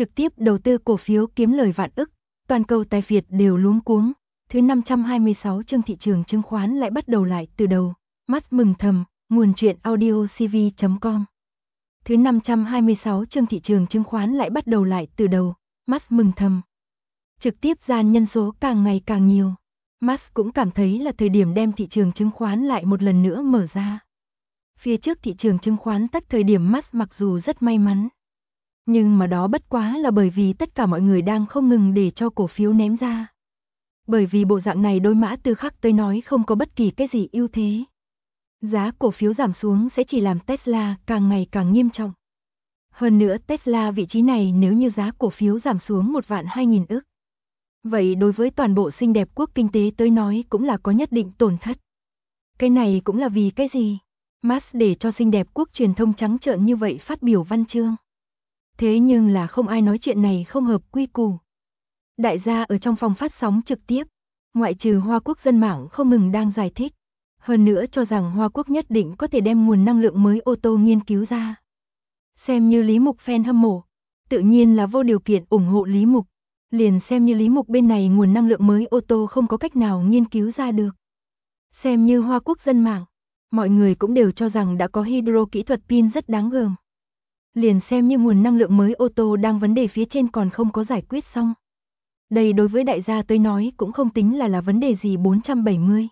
trực tiếp đầu tư cổ phiếu kiếm lời vạn ức, toàn cầu tài phiệt đều luống cuống. Thứ 526 chương thị trường chứng khoán lại bắt đầu lại từ đầu. Musk mừng thầm, nguồn truyện audio cv.com. Thứ 526 chương thị trường chứng khoán lại bắt đầu lại từ đầu. Musk mừng thầm. Trực tiếp gian nhân số càng ngày càng nhiều. Musk cũng cảm thấy là thời điểm đem thị trường chứng khoán lại một lần nữa mở ra. Phía trước thị trường chứng khoán tắt thời điểm Musk mặc dù rất may mắn. Nhưng mà đó bất quá là bởi vì tất cả mọi người đang không ngừng để cho cổ phiếu ném ra. Bởi vì bộ dạng này đối Mã Tư Khắc tới nói không có bất kỳ cái gì ưu thế. Giá cổ phiếu giảm xuống sẽ chỉ làm Tesla càng ngày càng nghiêm trọng. Hơn nữa Tesla vị trí này nếu như giá cổ phiếu giảm xuống 1.200.000 ức. Vậy đối với toàn bộ xinh đẹp quốc kinh tế tới nói cũng là có nhất định tổn thất. Cái này cũng là vì cái gì? Musk để cho xinh đẹp quốc truyền thông trắng trợn như vậy phát biểu văn chương. Thế nhưng là không ai nói chuyện này không hợp quy củ. Đại gia ở trong phòng phát sóng trực tiếp, ngoại trừ Hoa Quốc dân mạng không ngừng đang giải thích. Hơn nữa cho rằng Hoa Quốc nhất định có thể đem nguồn năng lượng mới ô tô nghiên cứu ra. Xem như Lý Mục fan hâm mộ, tự nhiên là vô điều kiện ủng hộ Lý Mục. Liền xem như Lý Mục bên này nguồn năng lượng mới ô tô không có cách nào nghiên cứu ra được. Xem như Hoa Quốc dân mạng, mọi người cũng đều cho rằng đã có hydro kỹ thuật pin rất đáng gờm. Liền xem như nguồn năng lượng mới ô tô đang vấn đề phía trên còn không có giải quyết xong. Đây đối với đại gia tới nói cũng không tính là vấn đề gì 470.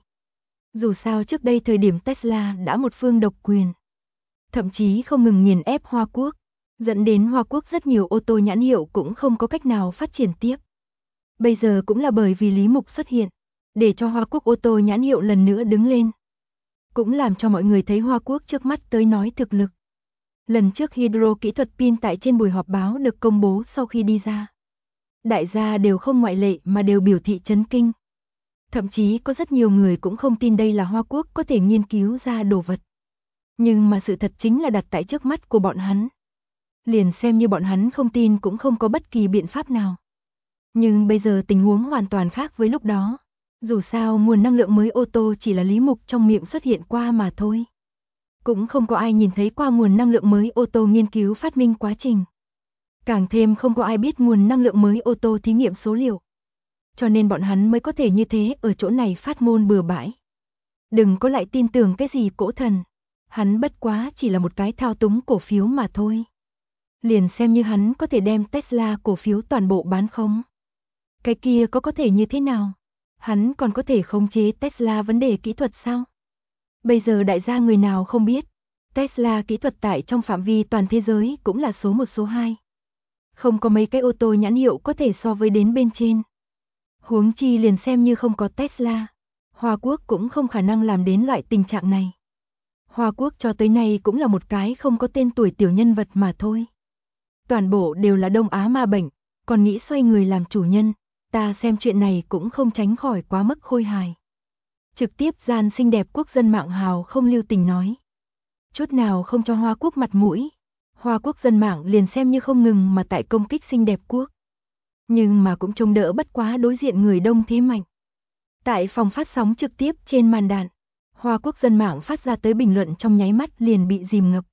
Dù sao trước đây thời điểm Tesla đã một phương độc quyền. Thậm chí không ngừng nghiền ép Hoa Quốc, dẫn đến Hoa Quốc rất nhiều ô tô nhãn hiệu cũng không có cách nào phát triển tiếp. Bây giờ cũng là bởi vì Lý Mục xuất hiện, để cho Hoa Quốc ô tô nhãn hiệu lần nữa đứng lên. Cũng làm cho mọi người thấy Hoa Quốc trước mắt tới nói thực lực. Lần trước hydro kỹ thuật pin tại trên buổi họp báo được công bố sau khi đi ra. Đại gia đều không ngoại lệ mà đều biểu thị chấn kinh. Thậm chí có rất nhiều người cũng không tin đây là Hoa Quốc có thể nghiên cứu ra đồ vật. Nhưng mà sự thật chính là đặt tại trước mắt của bọn hắn. Liền xem như bọn hắn không tin cũng không có bất kỳ biện pháp nào. Nhưng bây giờ tình huống hoàn toàn khác với lúc đó. Dù sao nguồn năng lượng mới ô tô chỉ là Lý Mục trong miệng xuất hiện qua mà thôi. Cũng không có ai nhìn thấy qua nguồn năng lượng mới ô tô nghiên cứu phát minh quá trình. Càng thêm không có ai biết nguồn năng lượng mới ô tô thí nghiệm số liệu. Cho nên bọn hắn mới có thể như thế ở chỗ này phát ngôn bừa bãi. Đừng có lại tin tưởng cái gì cỗ thần. Hắn bất quá chỉ là một cái thao túng cổ phiếu mà thôi. Liền xem như hắn có thể đem Tesla cổ phiếu toàn bộ bán không. Cái kia có thể như thế nào? Hắn còn có thể khống chế Tesla vấn đề kỹ thuật sao? Bây giờ đại gia người nào không biết. Tesla kỹ thuật tại trong phạm vi toàn thế giới cũng là số 1 số 2. Không có mấy cái ô tô nhãn hiệu có thể so với đến bên trên. Huống chi liền xem như không có Tesla. Hoa Quốc cũng không khả năng làm đến loại tình trạng này. Hoa Quốc cho tới nay cũng là một cái không có tên tuổi tiểu nhân vật mà thôi. Toàn bộ đều là Đông Á ma bệnh, còn nghĩ xoay người làm chủ nhân, ta xem chuyện này cũng không tránh khỏi quá mức khôi hài. Trực tiếp gian xinh đẹp quốc dân mạng hào không lưu tình nói. Chút nào không cho Hoa Quốc mặt mũi. Hoa Quốc dân mạng liền xem như không ngừng mà tại công kích xinh đẹp quốc. Nhưng mà cũng trông đỡ bất quá đối diện người đông thế mạnh. Tại phòng phát sóng trực tiếp trên màn đạn, Hoa Quốc dân mạng phát ra tới bình luận trong nháy mắt liền bị dìm ngập.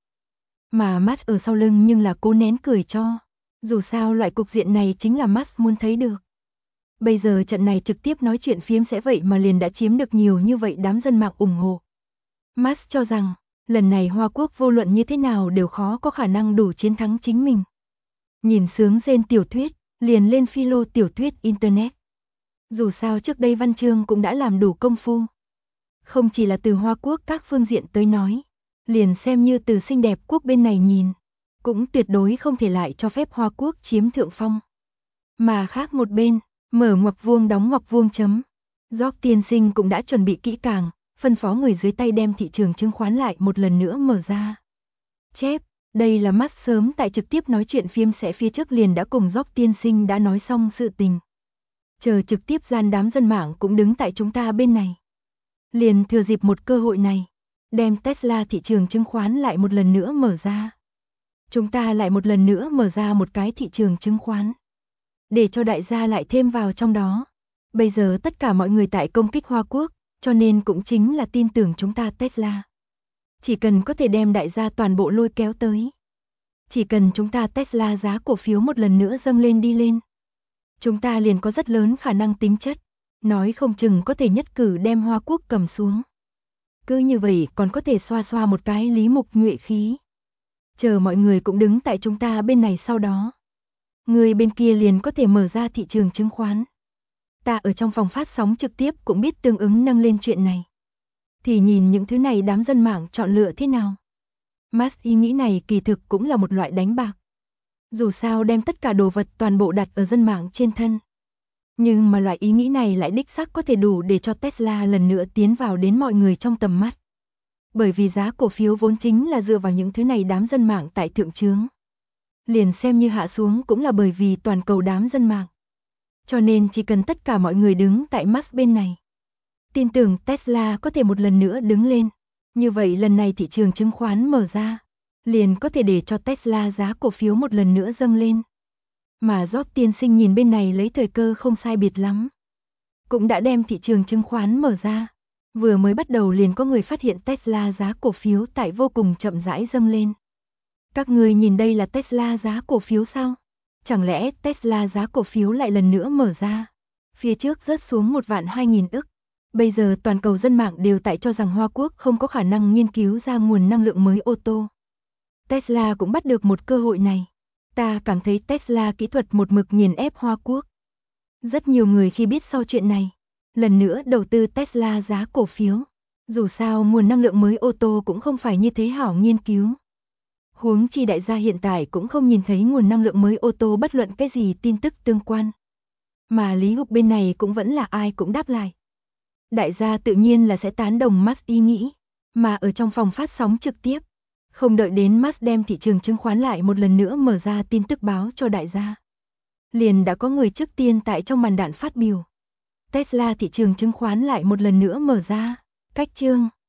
Mà Musk ở sau lưng nhưng là cố nén cười cho. Dù sao loại cục diện này chính là Musk muốn thấy được. Bây giờ trận này trực tiếp nói chuyện phiếm sẽ vậy mà liền đã chiếm được nhiều như vậy đám dân mạng ủng hộ. Musk cho rằng, lần này Hoa Quốc vô luận như thế nào đều khó có khả năng đủ chiến thắng chính mình. Nhìn sướng rên tiểu thuyết, liền lên philo tiểu thuyết Internet. Dù sao trước đây văn chương cũng đã làm đủ công phu. Không chỉ là từ Hoa Quốc các phương diện tới nói, liền xem như từ xinh đẹp quốc bên này nhìn, cũng tuyệt đối không thể lại cho phép Hoa Quốc chiếm thượng phong. Mà khác một bên, mở ngoặc vuông đóng ngoặc vuông chấm. Job tiên sinh cũng đã chuẩn bị kỹ càng, phân phó người dưới tay đem thị trường chứng khoán lại một lần nữa mở ra. Chép, đây là Musk sớm tại trực tiếp nói chuyện phiếm sẽ phía trước liền đã cùng Job tiên sinh đã nói xong sự tình. Chờ trực tiếp gian đám dân mạng cũng đứng tại chúng ta bên này. Liền thừa dịp một cơ hội này, đem Tesla thị trường chứng khoán lại một lần nữa mở ra. Chúng ta lại một lần nữa mở ra một cái thị trường chứng khoán. Để cho đại gia lại thêm vào trong đó. Bây giờ tất cả mọi người tại công kích Hoa Quốc, cho nên cũng chính là tin tưởng chúng ta Tesla. Chỉ cần có thể đem đại gia toàn bộ lôi kéo tới. Chỉ cần chúng ta Tesla giá cổ phiếu một lần nữa dâng lên đi lên, chúng ta liền có rất lớn khả năng tính chất, nói không chừng có thể nhất cử đem Hoa Quốc cầm xuống. Cứ như vậy còn có thể xoa xoa một cái Lý Mục nhuệ khí. Chờ mọi người cũng đứng tại chúng ta bên này, sau đó người bên kia liền có thể mở ra thị trường chứng khoán. Ta ở trong phòng phát sóng trực tiếp cũng biết tương ứng nâng lên chuyện này. Thì nhìn những thứ này đám dân mạng chọn lựa thế nào. Musk ý nghĩ này kỳ thực cũng là một loại đánh bạc. Dù sao đem tất cả đồ vật toàn bộ đặt ở dân mạng trên thân. Nhưng mà loại ý nghĩ này lại đích xác có thể đủ để cho Tesla lần nữa tiến vào đến mọi người trong tầm mắt. Bởi vì giá cổ phiếu vốn chính là dựa vào những thứ này đám dân mạng tại thượng trướng. Liền xem như hạ xuống cũng là bởi vì toàn cầu đám dân mạng. Cho nên chỉ cần tất cả mọi người đứng tại Musk bên này, tin tưởng Tesla có thể một lần nữa đứng lên. Như vậy lần này thị trường chứng khoán mở ra, liền có thể để cho Tesla giá cổ phiếu một lần nữa dâng lên. Mà George tiên sinh nhìn bên này lấy thời cơ không sai biệt lắm. Cũng đã đem thị trường chứng khoán mở ra. Vừa mới bắt đầu liền có người phát hiện Tesla giá cổ phiếu tại vô cùng chậm rãi dâng lên. Các người nhìn đây là Tesla giá cổ phiếu sao? Chẳng lẽ Tesla giá cổ phiếu lại lần nữa mở ra? Phía trước rớt xuống 1.200.000 ức. Bây giờ toàn cầu dân mạng đều tại cho rằng Hoa Quốc không có khả năng nghiên cứu ra nguồn năng lượng mới ô tô. Tesla cũng bắt được một cơ hội này. Ta cảm thấy Tesla kỹ thuật một mực nghiền ép Hoa Quốc. Rất nhiều người khi biết sau chuyện này, lần nữa đầu tư Tesla giá cổ phiếu. Dù sao nguồn năng lượng mới ô tô cũng không phải như thế hảo nghiên cứu. Huống chi đại gia hiện tại cũng không nhìn thấy nguồn năng lượng mới ô tô bất luận cái gì tin tức tương quan. Mà Lý Hục bên này cũng vẫn là ai cũng đáp lại. Đại gia tự nhiên là sẽ tán đồng Musk ý nghĩ, mà ở trong phòng phát sóng trực tiếp, không đợi đến Musk đem thị trường chứng khoán lại một lần nữa mở ra tin tức báo cho đại gia. Liền đã có người trước tiên tại trong màn đạn phát biểu. Tesla thị trường chứng khoán lại một lần nữa mở ra. Cách chương